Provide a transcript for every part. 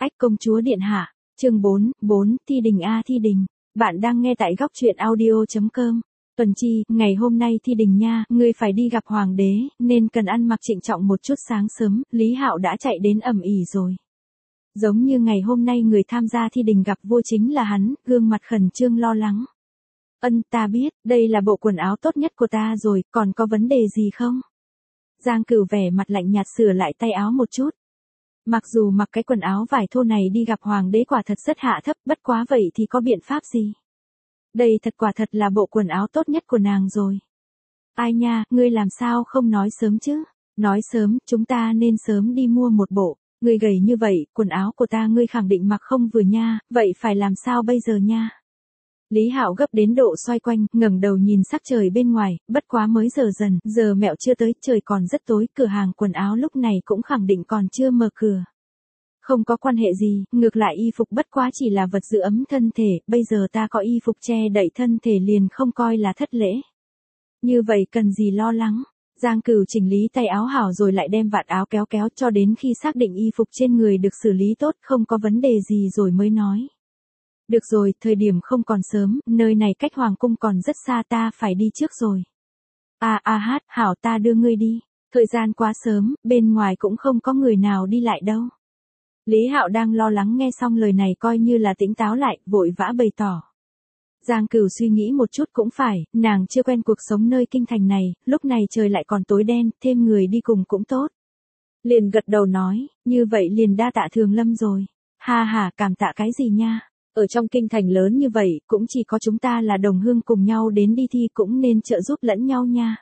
Ách công chúa điện hạ, chương 4, thi đình a thi đình. Bạn đang nghe tại góc truyện audio.com. Tuần Chi, ngày hôm nay thi đình nha, ngươi phải đi gặp hoàng đế, nên cần ăn mặc trịnh trọng một chút. Sáng sớm, Lý Hạo đã chạy đến ầm ĩ rồi. Giống như ngày hôm nay người tham gia thi đình gặp vua chính là hắn, gương mặt khẩn trương lo lắng. Ta biết, đây là bộ quần áo tốt nhất của ta rồi, còn có vấn đề gì không? Giang Cửu vẻ mặt lạnh nhạt sửa lại tay áo một chút. Mặc dù mặc cái quần áo vải thô này đi gặp hoàng đế quả thật rất hạ thấp, bất quá vậy thì có biện pháp gì? Đây quả thật là bộ quần áo tốt nhất của nàng rồi. Ai nha, ngươi làm sao không nói sớm chứ? Nói sớm, chúng ta nên sớm đi mua một bộ. Ngươi gầy như vậy, quần áo của ta ngươi khẳng định mặc không vừa nha, vậy phải làm sao bây giờ nha? Lý Hạo gấp đến độ xoay quanh, ngẩng đầu nhìn sắc trời bên ngoài, bất quá mới giờ dần, giờ mẹo chưa tới, trời còn rất tối, cửa hàng quần áo lúc này cũng khẳng định còn chưa mở cửa. Không có quan hệ gì, ngược lại y phục bất quá chỉ là vật giữ ấm thân thể, bây giờ ta có y phục che đậy thân thể liền không coi là thất lễ. Như vậy cần gì lo lắng. Giang Cửu chỉnh lý tay áo hảo rồi lại đem vạt áo kéo kéo cho đến khi xác định y phục trên người được xử lý tốt, không có vấn đề gì rồi mới nói. Được rồi, thời điểm không còn sớm, nơi này cách hoàng cung còn rất xa, ta phải đi trước rồi. Hảo, ta đưa ngươi đi. Thời gian quá sớm, bên ngoài cũng không có người nào đi lại đâu. Lý Hạo đang lo lắng nghe xong lời này coi như là tỉnh táo lại, vội vã bày tỏ. Giang Cửu suy nghĩ một chút cũng phải, nàng chưa quen cuộc sống nơi kinh thành này, lúc này trời lại còn tối đen, thêm người đi cùng cũng tốt. Liền gật đầu nói, như vậy liền đa tạ Thường Lâm rồi. Cảm tạ cái gì nha? Ở trong kinh thành lớn như vậy, cũng chỉ có chúng ta là đồng hương cùng nhau đến đi thi, cũng nên trợ giúp lẫn nhau nha.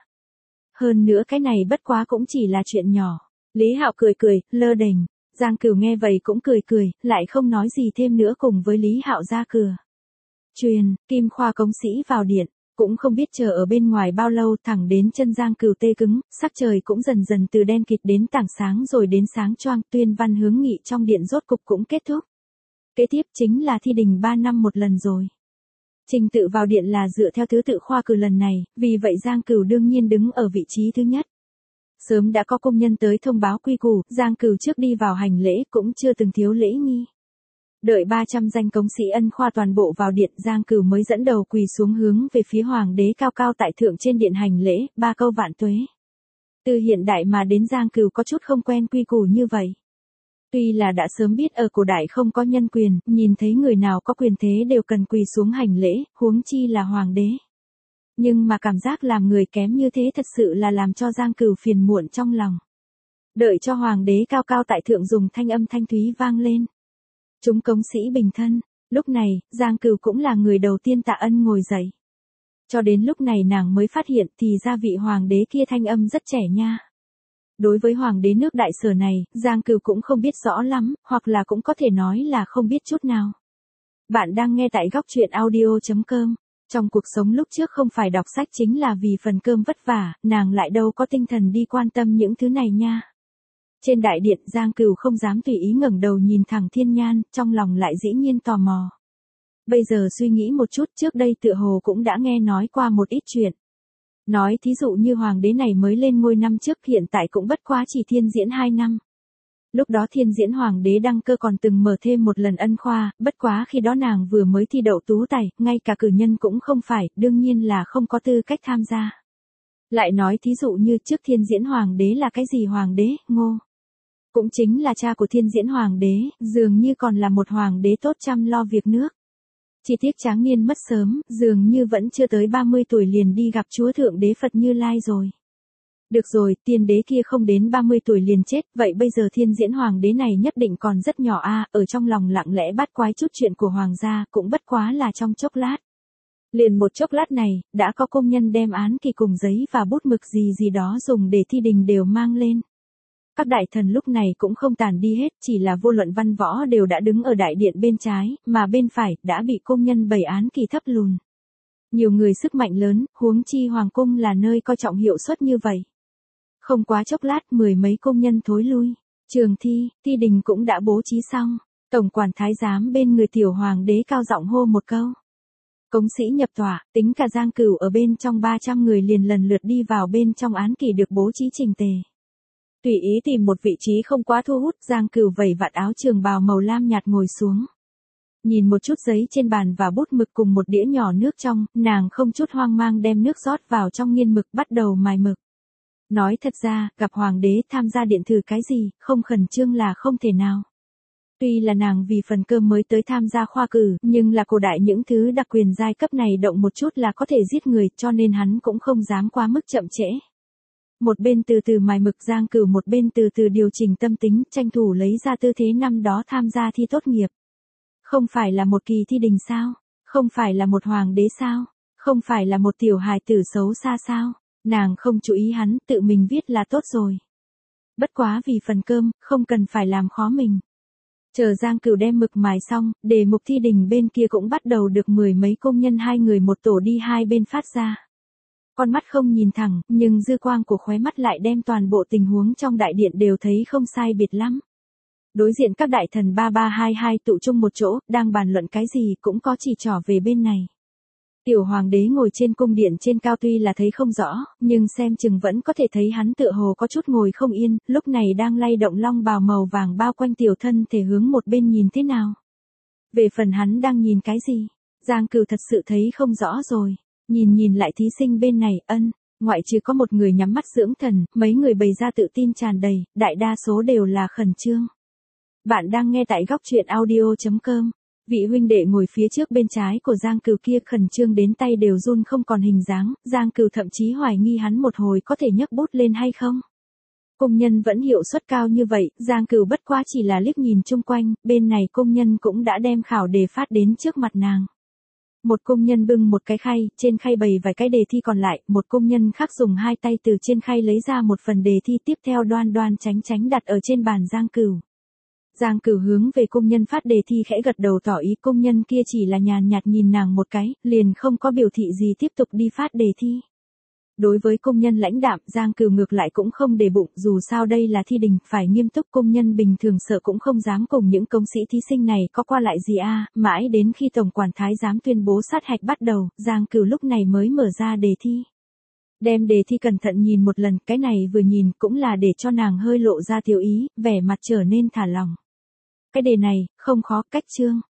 Hơn nữa cái này bất quá cũng chỉ là chuyện nhỏ. Lý Hạo cười, lơ đễnh. Giang Cửu nghe vậy cũng cười, lại không nói gì thêm nữa cùng với Lý Hạo ra cửa. Truyền, Kim Khoa công sĩ vào điện, cũng không biết chờ ở bên ngoài bao lâu, thẳng đến chân Giang Cửu tê cứng, sắc trời cũng dần dần từ đen kịt đến tảng sáng rồi đến sáng choang, tuyên văn hướng nghị trong điện rốt cục cũng kết thúc. Kế tiếp chính là thi đình 3 năm một lần rồi. Trình tự vào điện là dựa theo thứ tự khoa cử lần này, vì vậy Giang Cửu đương nhiên đứng ở vị trí thứ nhất. Sớm đã có công nhân tới thông báo quy củ, Giang Cửu trước đi vào hành lễ cũng chưa từng thiếu lễ nghi. Đợi 300 danh công sĩ ân khoa toàn bộ vào điện, Giang Cửu mới dẫn đầu quỳ xuống hướng về phía hoàng đế cao cao tại thượng trên điện hành lễ, 3 câu vạn tuế. Từ hiện đại mà đến Giang Cửu có chút không quen quy củ như vậy. Tuy là đã sớm biết ở cổ đại không có nhân quyền, nhìn thấy người nào có quyền thế đều cần quỳ xuống hành lễ, huống chi là hoàng đế. Nhưng mà cảm giác làm người kém như thế thật sự là làm cho Giang Cửu phiền muộn trong lòng. Đợi cho hoàng đế cao cao tại thượng dùng thanh âm thanh thúy vang lên. Chúng công sĩ bình thân, lúc này, Giang Cửu cũng là người đầu tiên tạ ân ngồi dậy. Cho đến lúc này nàng mới phát hiện thì ra vị hoàng đế kia thanh âm rất trẻ nha. Đối với hoàng đế nước Đại Sở này, Giang Cửu cũng không biết rõ lắm, hoặc là cũng có thể nói là không biết chút nào. Bạn đang nghe tại góc truyện audio.com. Trong cuộc sống lúc trước không phải đọc sách chính là vì phần cơm vất vả, nàng lại đâu có tinh thần đi quan tâm những thứ này nha. Trên đại điện, Giang Cửu không dám tùy ý ngẩng đầu nhìn thẳng thiên nhan, trong lòng lại dĩ nhiên tò mò. Bây giờ suy nghĩ một chút, trước đây tựa hồ cũng đã nghe nói qua một ít chuyện. Nói thí dụ như hoàng đế này mới lên ngôi năm trước, hiện tại cũng bất quá chỉ thiên diễn 2 năm. Lúc đó thiên diễn hoàng đế đăng cơ còn từng mở thêm một lần ân khoa, bất quá khi đó nàng vừa mới thi đậu tú tài, ngay cả cử nhân cũng không phải, đương nhiên là không có tư cách tham gia. Lại nói thí dụ như trước thiên diễn hoàng đế là cái gì hoàng đế, Ngô. Cũng chính là cha của thiên diễn hoàng đế, dường như còn là một hoàng đế tốt chăm lo việc nước. Chỉ tiếc tráng niên mất sớm, dường như vẫn chưa tới 30 tuổi liền đi gặp Chúa Thượng Đế Phật Như Lai rồi. Được rồi, tiên đế kia không đến 30 tuổi liền chết, vậy bây giờ thiên diễn hoàng đế này nhất định còn rất nhỏ ở trong lòng lặng lẽ bắt quái chút chuyện của hoàng gia, cũng bất quá là trong chốc lát. Liền một chốc lát này, đã có công nhân đem án kỳ cùng giấy và bút mực gì đó dùng để thi đình đều mang lên. Các đại thần lúc này cũng không tàn đi hết, chỉ là vô luận văn võ đều đã đứng ở đại điện bên trái, mà bên phải đã bị công nhân bày án kỳ thấp lùn. Nhiều người sức mạnh lớn, huống chi hoàng cung là nơi coi trọng hiệu suất như vậy. Không quá chốc lát, 10 mấy công nhân thối lui. Trường thi đình cũng đã bố trí xong. Tổng quản thái giám bên người tiểu hoàng đế cao giọng hô một câu. Công sĩ nhập tòa, tính cả Giang Cửu ở bên trong 300 người liền lần lượt đi vào bên trong án kỳ được bố trí chỉnh tề. Tùy ý tìm một vị trí không quá thu hút, Giang Cửu vẩy vạt áo trường bào màu lam nhạt ngồi xuống. Nhìn một chút giấy trên bàn và bút mực cùng một đĩa nhỏ nước trong, nàng không chút hoang mang đem nước rót vào trong nghiên mực bắt đầu mài mực. Nói thật ra, gặp hoàng đế tham gia điện thử cái gì, không khẩn trương là không thể nào. Tuy là nàng vì phần cơm mới tới tham gia khoa cử, nhưng là cổ đại những thứ đặc quyền giai cấp này động một chút là có thể giết người, cho nên hắn cũng không dám quá mức chậm trễ. Một bên từ từ mài mực, Giang Cửu một bên từ từ điều chỉnh tâm tính, tranh thủ lấy ra tư thế năm đó tham gia thi tốt nghiệp. Không phải là một kỳ thi đình sao? Không phải là một hoàng đế sao? Không phải là một tiểu hài tử xấu xa sao? Nàng không chú ý hắn, tự mình viết là tốt rồi. Bất quá vì phần cơm, không cần phải làm khó mình. Chờ Giang Cửu đem mực mài xong, đề mục thi đình bên kia cũng bắt đầu được mười mấy công nhân hai người một tổ đi hai bên phát ra. Con mắt không nhìn thẳng, nhưng dư quang của khóe mắt lại đem toàn bộ tình huống trong đại điện đều thấy không sai biệt lắm. Đối diện các đại thần 3322 tụ chung một chỗ, đang bàn luận cái gì cũng có chỉ trỏ về bên này. Tiểu hoàng đế ngồi trên cung điện trên cao tuy là thấy không rõ, nhưng xem chừng vẫn có thể thấy hắn tựa hồ có chút ngồi không yên, lúc này đang lay động long bào màu vàng bao quanh tiểu thân thể hướng một bên nhìn thế nào. Về phần hắn đang nhìn cái gì, Giang Cửu thật sự thấy không rõ rồi. Nhìn lại thí sinh bên này, ngoại trừ có một người nhắm mắt dưỡng thần, mấy người bày ra tự tin tràn đầy, đại đa số đều là khẩn trương. Bạn đang nghe tại góc truyện audio.com. Vị huynh đệ ngồi phía trước bên trái của Giang Cửu kia khẩn trương đến tay đều run không còn hình dáng, Giang Cửu thậm chí hoài nghi hắn một hồi có thể nhấc bút lên hay không. Công nhân vẫn hiệu suất cao như vậy, Giang Cửu bất quá chỉ là liếc nhìn chung quanh, bên này công nhân cũng đã đem khảo đề phát đến trước mặt nàng. Một công nhân bưng một cái khay, trên khay bày vài cái đề thi còn lại, một công nhân khác dùng hai tay từ trên khay lấy ra một phần đề thi tiếp theo đoan đoan chánh chánh đặt ở trên bàn Giang Cửu. Giang Cửu hướng về công nhân phát đề thi khẽ gật đầu tỏ ý, công nhân kia chỉ là nhàn nhạt nhìn nàng một cái, liền không có biểu thị gì tiếp tục đi phát đề thi. Đối với công nhân lãnh đạm, Giang Cửu ngược lại cũng không để bụng, dù sao đây là thi đình, phải nghiêm túc, công nhân bình thường sợ cũng không dám cùng những công sĩ thí sinh này có qua lại gì mãi đến khi tổng quản thái giám tuyên bố sát hạch bắt đầu, Giang Cửu lúc này mới mở ra đề thi. Đem đề thi cẩn thận nhìn một lần, cái này vừa nhìn cũng là để cho nàng hơi lộ ra tiểu ý, vẻ mặt trở nên thả lỏng. Cái đề này, không khó, cách chương.